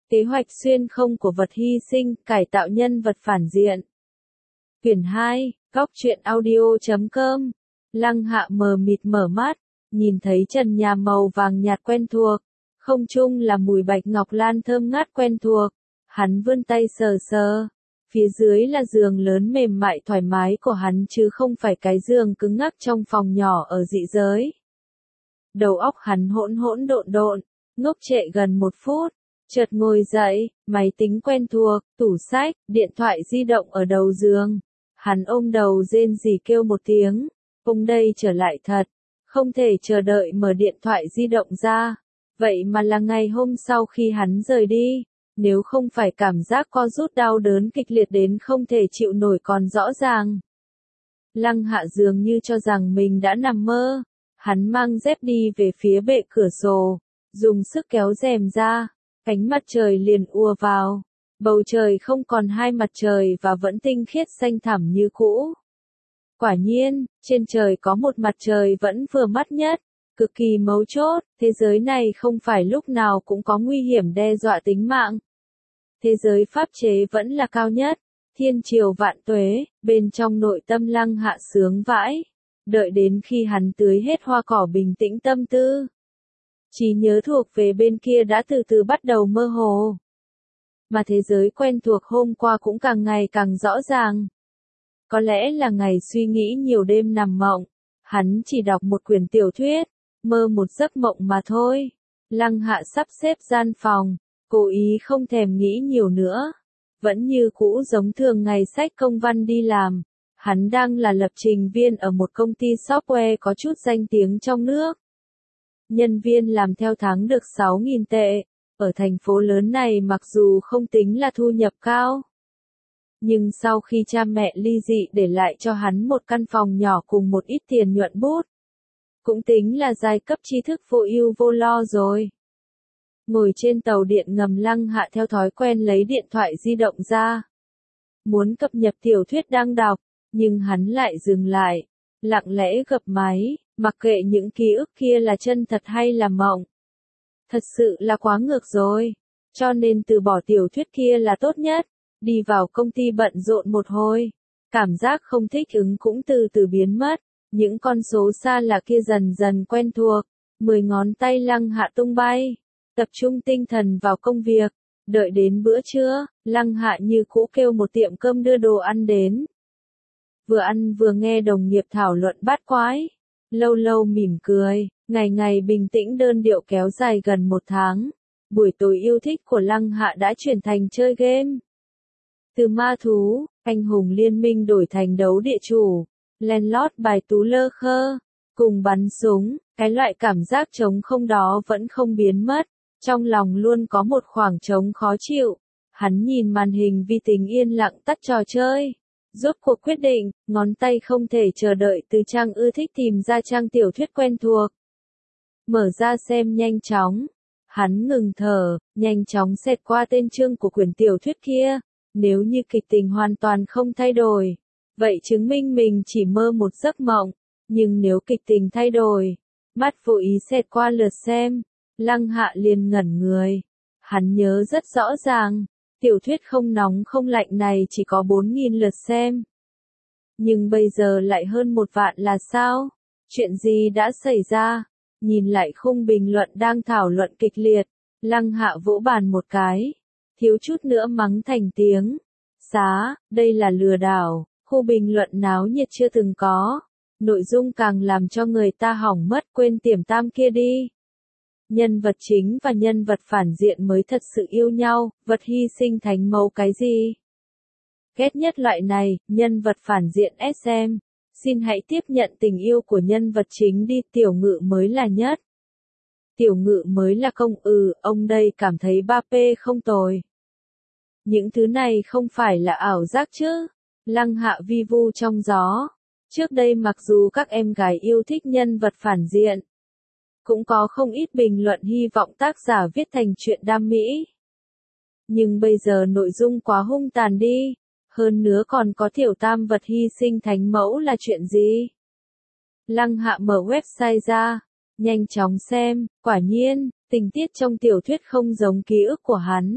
Kế hoạch xuyên không của vật hy sinh, cải tạo nhân vật phản diện. Quyển 2, góc truyện audio.com. Lăng Hạ mờ mịt mở mắt, nhìn thấy trần nhà màu vàng nhạt quen thuộc, không trung là mùi bạch ngọc lan thơm ngát quen thuộc. Hắn vươn tay sờ sờ, phía dưới là giường lớn mềm mại thoải mái của hắn chứ không phải cái giường cứng ngắc trong phòng nhỏ ở dị giới. Đầu óc hắn hỗn hỗn độn độn, ngốc trệ gần 1 phút, chợt ngồi dậy, máy tính quen thuộc, tủ sách, điện thoại di động ở đầu giường. Hắn ôm đầu rên rỉ kêu một tiếng, ông đây trở lại thật, không thể chờ đợi mở điện thoại di động ra. Vậy mà là ngày hôm sau khi hắn rời đi, nếu không phải cảm giác co rút đau đớn kịch liệt đến không thể chịu nổi còn rõ ràng. Lăng Hạ dường như cho rằng mình đã nằm mơ, hắn mang dép đi về phía bệ cửa sổ, dùng sức kéo rèm ra, ánh mặt trời liền ùa vào. Bầu trời không còn hai mặt trời và vẫn tinh khiết xanh thẳm như cũ. Quả nhiên, trên trời có một mặt trời vẫn vừa mắt nhất, cực kỳ mấu chốt, thế giới này không phải lúc nào cũng có nguy hiểm đe dọa tính mạng. Thế giới pháp chế vẫn là cao nhất, thiên triều vạn tuế, bên trong nội tâm Lăng Hạ sướng vãi, đợi đến khi hắn tưới hết hoa cỏ bình tĩnh tâm tư. Trí nhớ thuộc về bên kia đã từ từ bắt đầu mơ hồ. Mà thế giới quen thuộc hôm qua cũng càng ngày càng rõ ràng. Có lẽ là ngày suy nghĩ nhiều đêm nằm mộng, hắn chỉ đọc một quyển tiểu thuyết, mơ một giấc mộng mà thôi. Lăng Hạ sắp xếp gian phòng, cố ý không thèm nghĩ nhiều nữa. Vẫn như cũ giống thường ngày xách công văn đi làm, hắn đang là lập trình viên ở một công ty software có chút danh tiếng trong nước. Nhân viên làm theo tháng được 6.000 tệ. Ở thành phố lớn này mặc dù không tính là thu nhập cao, nhưng sau khi cha mẹ ly dị để lại cho hắn một căn phòng nhỏ cùng một ít tiền nhuận bút, cũng tính là giai cấp tri thức vô ưu vô lo rồi. Ngồi trên tàu điện ngầm, Lăng Hạ theo thói quen lấy điện thoại di động ra, muốn cập nhật tiểu thuyết đang đọc, nhưng hắn lại dừng lại, lặng lẽ gập máy, mặc kệ những ký ức kia là chân thật hay là mộng. Thật sự là quá ngược rồi, cho nên từ bỏ tiểu thuyết kia là tốt nhất. Đi vào công ty bận rộn một hồi, cảm giác không thích ứng cũng từ từ biến mất, những con số xa lạ kia dần dần quen thuộc, 10 ngón tay Lăng Hạ tung bay, tập trung tinh thần vào công việc, đợi đến bữa trưa, Lăng Hạ như cũ kêu một tiệm cơm đưa đồ ăn đến. Vừa ăn vừa nghe đồng nghiệp thảo luận bát quái, lâu lâu mỉm cười. Ngày ngày bình tĩnh đơn điệu kéo dài gần 1 tháng, buổi tối yêu thích của Lăng Hạ đã chuyển thành chơi game. Từ ma thú, anh hùng liên minh đổi thành đấu địa chủ, len lót bài tú lơ khơ, cùng bắn súng, cái loại cảm giác trống không đó vẫn không biến mất, trong lòng luôn có một khoảng trống khó chịu. Hắn nhìn màn hình vi tính yên lặng tắt trò chơi, rốt cuộc quyết định, ngón tay không thể chờ đợi từ trang ưa thích tìm ra trang tiểu thuyết quen thuộc. Mở ra xem nhanh chóng. Hắn ngừng thở, nhanh chóng xẹt qua tên chương của quyển tiểu thuyết kia. Nếu như kịch tình hoàn toàn không thay đổi, vậy chứng minh mình chỉ mơ một giấc mộng. Nhưng nếu kịch tình thay đổi, mắt vô ý xẹt qua lượt xem, Lăng Hạ liền ngẩn người. Hắn nhớ rất rõ ràng, tiểu thuyết không nóng không lạnh này chỉ có 4.000 lượt xem. Nhưng bây giờ lại hơn 1 vạn là sao? Chuyện gì đã xảy ra? Nhìn lại khung bình luận đang thảo luận kịch liệt, Lăng Hạ vỗ bàn một cái, thiếu chút nữa mắng thành tiếng. Xá, đây là lừa đảo, khu bình luận náo nhiệt chưa từng có. Nội dung càng làm cho người ta hỏng mất, quên Tiềm Tam kia đi. Nhân vật chính và nhân vật phản diện mới thật sự yêu nhau, vật hy sinh thánh mẫu cái gì? Ghét nhất loại này, nhân vật phản diện SM. Xin hãy tiếp nhận tình yêu của nhân vật chính đi, Tiểu Ngự mới là nhất. Tiểu Ngự mới là công, ông đây cảm thấy 3P không tồi. Những thứ này không phải là ảo giác chứ? Lăng Hạ vi vu trong gió. Trước đây mặc dù các em gái yêu thích nhân vật phản diện, cũng có không ít bình luận hy vọng tác giả viết thành chuyện đam mỹ. Nhưng bây giờ nội dung quá hung tàn đi. Hơn nữa còn có tiểu tam vật hy sinh thánh mẫu là chuyện gì? Lăng Hạ mở website ra, nhanh chóng xem, quả nhiên, tình tiết trong tiểu thuyết không giống ký ức của hắn.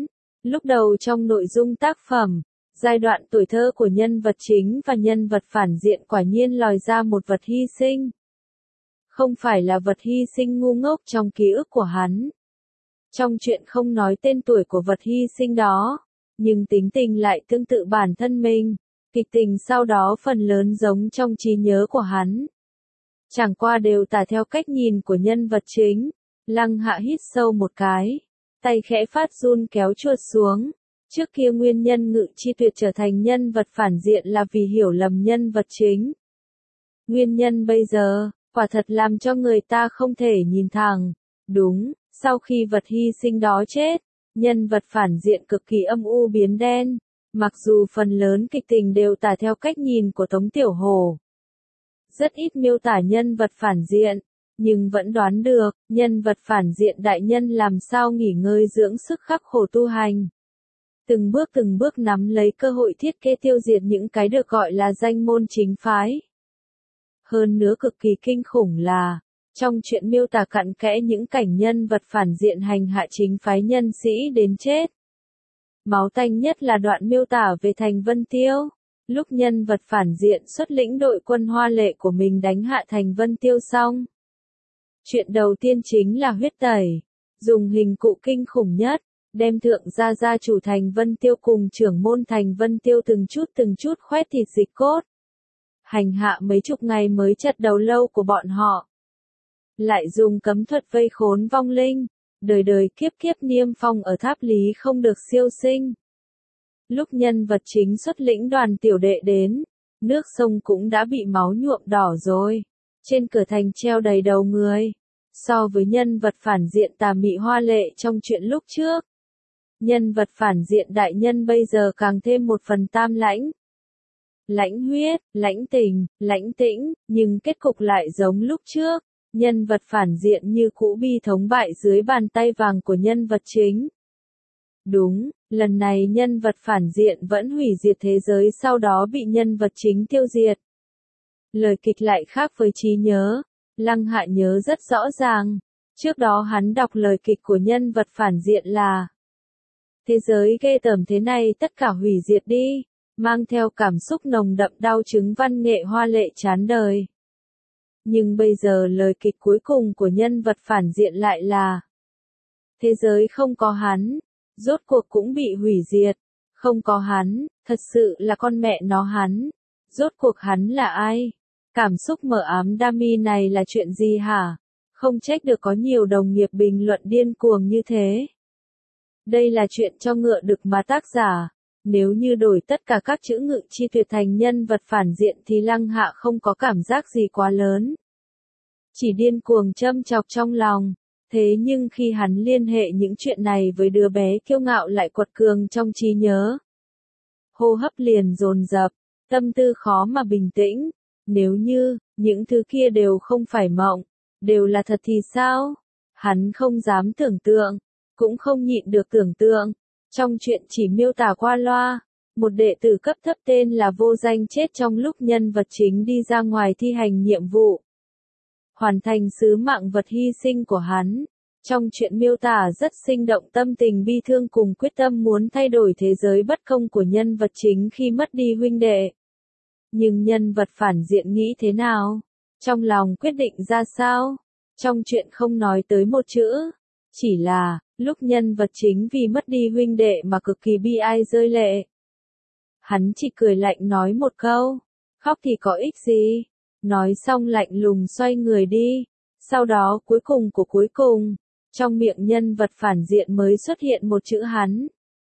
Lúc đầu trong nội dung tác phẩm, giai đoạn tuổi thơ của nhân vật chính và nhân vật phản diện quả nhiên lòi ra một vật hy sinh. Không phải là vật hy sinh ngu ngốc trong ký ức của hắn. Trong chuyện không nói tên tuổi của vật hy sinh đó, nhưng tính tình lại tương tự bản thân mình, kịch tình sau đó phần lớn giống trong trí nhớ của hắn. Chẳng qua đều tả theo cách nhìn của nhân vật chính. Lăng Hạ hít sâu một cái, tay khẽ phát run kéo chuột xuống. Trước kia nguyên nhân Ngự Chi Tuyệt trở thành nhân vật phản diện là vì hiểu lầm nhân vật chính. Nguyên nhân bây giờ, quả thật làm cho người ta không thể nhìn thẳng. Đúng, sau khi vật hy sinh đó chết, nhân vật phản diện cực kỳ âm u biến đen. Mặc dù phần lớn kịch tình đều tả theo cách nhìn của Tống Tiểu Hổ, rất ít miêu tả nhân vật phản diện, nhưng vẫn đoán được, nhân vật phản diện đại nhân làm sao nghỉ ngơi dưỡng sức khắc khổ tu hành. Từng bước nắm lấy cơ hội thiết kế tiêu diệt những cái được gọi là danh môn chính phái. Hơn nữa cực kỳ kinh khủng là, trong chuyện miêu tả cặn kẽ những cảnh nhân vật phản diện hành hạ chính phái nhân sĩ đến chết. Máu tanh nhất là đoạn miêu tả về Thành Vân Tiêu. Lúc nhân vật phản diện xuất lĩnh đội quân hoa lệ của mình đánh hạ Thành Vân Tiêu xong. Chuyện đầu tiên chính là huyết tẩy, dùng hình cụ kinh khủng nhất, đem thượng gia chủ Thành Vân Tiêu cùng trưởng môn Thành Vân Tiêu từng chút khoét thịt dịch cốt. Hành hạ mấy chục ngày mới chặt đầu lâu của bọn họ. Lại dùng cấm thuật vây khốn vong linh, đời đời kiếp kiếp niêm phong ở tháp lý không được siêu sinh. Lúc nhân vật chính xuất lĩnh đoàn tiểu đệ đến, nước sông cũng đã bị máu nhuộm đỏ rồi. Trên cửa thành treo đầy đầu người. So với nhân vật phản diện tà mị hoa lệ trong chuyện lúc trước, nhân vật phản diện đại nhân bây giờ càng thêm một phần tam lãnh. Lãnh huyết, lãnh tình, lãnh tĩnh, nhưng kết cục lại giống lúc trước. Nhân vật phản diện như cũ bi thống bại dưới bàn tay vàng của nhân vật chính. Đúng, lần này nhân vật phản diện vẫn hủy diệt thế giới sau đó bị nhân vật chính tiêu diệt. Lời kịch lại khác với trí nhớ. Lăng Hạ nhớ rất rõ ràng. Trước đó hắn đọc lời kịch của nhân vật phản diện là: thế giới ghê tởm thế này tất cả hủy diệt đi, mang theo cảm xúc nồng đậm đau chứng văn nghệ hoa lệ chán đời. Nhưng bây giờ lời kịch cuối cùng của nhân vật phản diện lại là: thế giới không có hắn, rốt cuộc cũng bị hủy diệt. Không có hắn, thật sự là con mẹ nó hắn. Rốt cuộc hắn là ai? Cảm xúc mờ ám đam mi này là chuyện gì hả? Không trách được có nhiều đồng nghiệp bình luận điên cuồng như thế. Đây là chuyện cho ngựa đực mà tác giả. Nếu như đổi tất cả các chữ Ngự Chi Tuyệt thành nhân vật phản diện thì Lăng Hạ không có cảm giác gì quá lớn. Chỉ điên cuồng châm chọc trong lòng. Thế nhưng khi hắn liên hệ những chuyện này với đứa bé kiêu ngạo lại quật cường trong trí nhớ, hô hấp liền dồn dập, tâm tư khó mà bình tĩnh. Nếu như, những thứ kia đều không phải mộng, đều là thật thì sao? Hắn không dám tưởng tượng, cũng không nhịn được tưởng tượng. Trong chuyện chỉ miêu tả qua loa, một đệ tử cấp thấp tên là Vô Danh chết trong lúc nhân vật chính đi ra ngoài thi hành nhiệm vụ. Hoàn thành sứ mạng vật hy sinh của hắn. Trong chuyện miêu tả rất sinh động tâm tình bi thương cùng quyết tâm muốn thay đổi thế giới bất công của nhân vật chính khi mất đi huynh đệ. Nhưng nhân vật phản diện nghĩ thế nào? Trong lòng quyết định ra sao? Trong chuyện không nói tới một chữ. Chỉ là, lúc nhân vật chính vì mất đi huynh đệ mà cực kỳ bi ai rơi lệ. Hắn chỉ cười lạnh nói một câu. Khóc thì có ích gì? Nói xong lạnh lùng xoay người đi. Sau đó cuối cùng, trong miệng nhân vật phản diện mới xuất hiện một chữ hắn.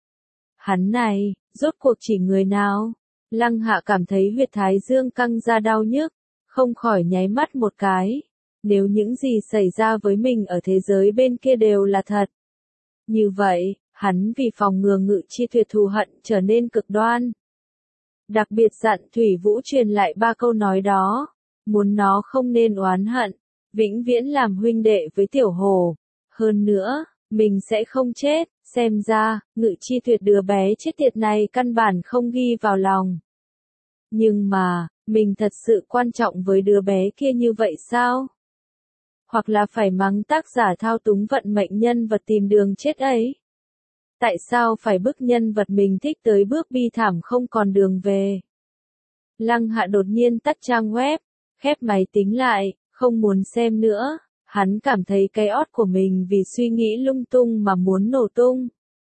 Hắn này, rốt cuộc chỉ người nào? Lăng Hạ cảm thấy huyệt thái dương căng ra đau nhức, không khỏi nháy mắt một cái. Nếu những gì xảy ra với mình ở thế giới bên kia đều là thật. Như vậy, hắn vì phòng ngừa Ngự Chi Tuyệt thù hận trở nên cực đoan. Đặc biệt dặn Thủy Vũ truyền lại 3 câu nói đó. Muốn nó không nên oán hận, vĩnh viễn làm huynh đệ với Tiểu Hồ. Hơn nữa, mình sẽ không chết. Xem ra, Ngự Chi Tuyệt đứa bé chết tiệt này căn bản không ghi vào lòng. Nhưng mà, mình thật sự quan trọng với đứa bé kia như vậy sao? Hoặc là phải mắng tác giả thao túng vận mệnh nhân vật tìm đường chết ấy? Tại sao phải bức nhân vật mình thích tới bước bi thảm không còn đường về? Lăng Hạ đột nhiên tắt trang web, khép máy tính lại, không muốn xem nữa. Hắn cảm thấy cái ót của mình vì suy nghĩ lung tung mà muốn nổ tung.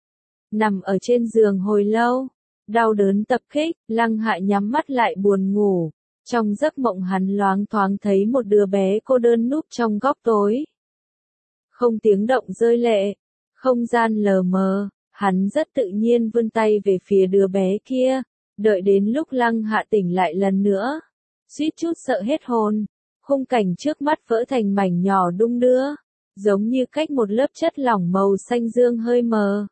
Nằm ở trên giường hồi lâu, đau đớn tập kích, Lăng Hạ nhắm mắt lại buồn ngủ. Trong giấc mộng hắn loáng thoáng thấy một đứa bé cô đơn núp trong góc tối. Không tiếng động rơi lệ, không gian lờ mờ, hắn rất tự nhiên vươn tay về phía đứa bé kia, đợi đến lúc Lăng Hạ tỉnh lại lần nữa. Suýt chút sợ hết hồn, khung cảnh trước mắt vỡ thành mảnh nhỏ đung đưa, giống như cách một lớp chất lỏng màu xanh dương hơi mờ.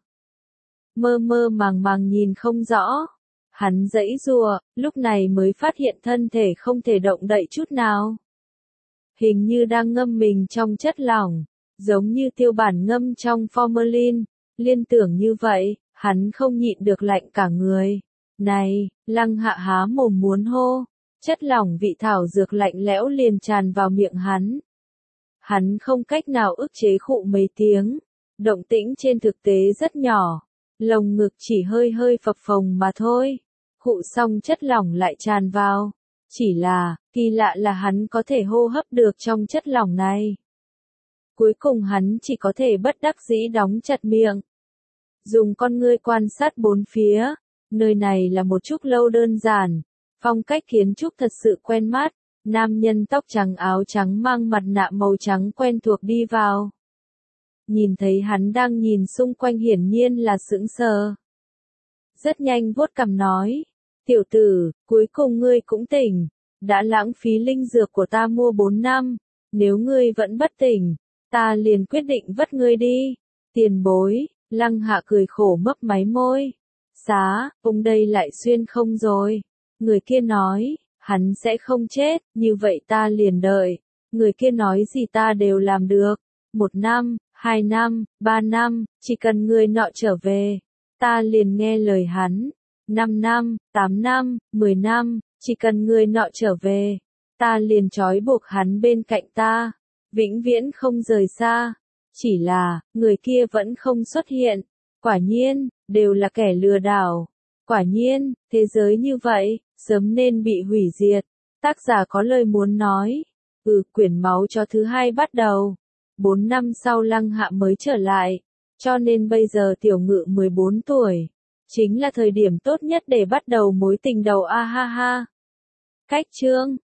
Mơ mơ màng màng nhìn không rõ. Hắn giãy giụa, lúc này mới phát hiện thân thể không thể động đậy chút nào. Hình như đang ngâm mình trong chất lỏng, giống như tiêu bản ngâm trong formalin. Liên tưởng như vậy, hắn không nhịn được lạnh cả người. Này, Lăng Hạ há mồm muốn hô, chất lỏng vị thảo dược lạnh lẽo liền tràn vào miệng hắn. Hắn không cách nào ức chế khụ mấy tiếng, động tĩnh trên thực tế rất nhỏ, lồng ngực chỉ hơi hơi phập phồng mà thôi. Khụ xong chất lỏng lại tràn vào, chỉ là, kỳ lạ là hắn có thể hô hấp được trong chất lỏng này. Cuối cùng hắn chỉ có thể bất đắc dĩ đóng chặt miệng. Dùng con ngươi quan sát bốn phía, nơi này là một trúc lâu đơn giản, phong cách kiến trúc thật sự quen mắt, nam nhân tóc trắng áo trắng mang mặt nạ màu trắng quen thuộc đi vào. Nhìn thấy hắn đang nhìn xung quanh hiển nhiên là sững sờ. Rất nhanh vuốt cằm nói, tiểu tử, cuối cùng ngươi cũng tỉnh, đã lãng phí linh dược của ta mua 4 năm, nếu ngươi vẫn bất tỉnh, ta liền quyết định vất ngươi đi. Tiền bối, Lăng Hạ cười khổ mấp máy môi. Xá, ông đây lại xuyên không rồi. Người kia nói, hắn sẽ không chết, như vậy ta liền đợi. Người kia nói gì ta đều làm được. 1 năm, 2 năm, 3 năm, chỉ cần người nọ trở về, ta liền nghe lời hắn. 5 năm, 8 năm, 10 năm, chỉ cần người nọ trở về, ta liền trói buộc hắn bên cạnh ta, vĩnh viễn không rời xa. Chỉ là, người kia vẫn không xuất hiện. Quả nhiên, đều là kẻ lừa đảo. Quả nhiên, thế giới như vậy, sớm nên bị hủy diệt. Tác giả có lời muốn nói. Quyển máu cho thứ 2 bắt đầu. 4 năm sau Lăng Hạ mới trở lại. Cho nên bây giờ Tiểu Ngự 14 tuổi. Chính là thời điểm tốt nhất để bắt đầu mối tình đầu a ha ha. Cách chương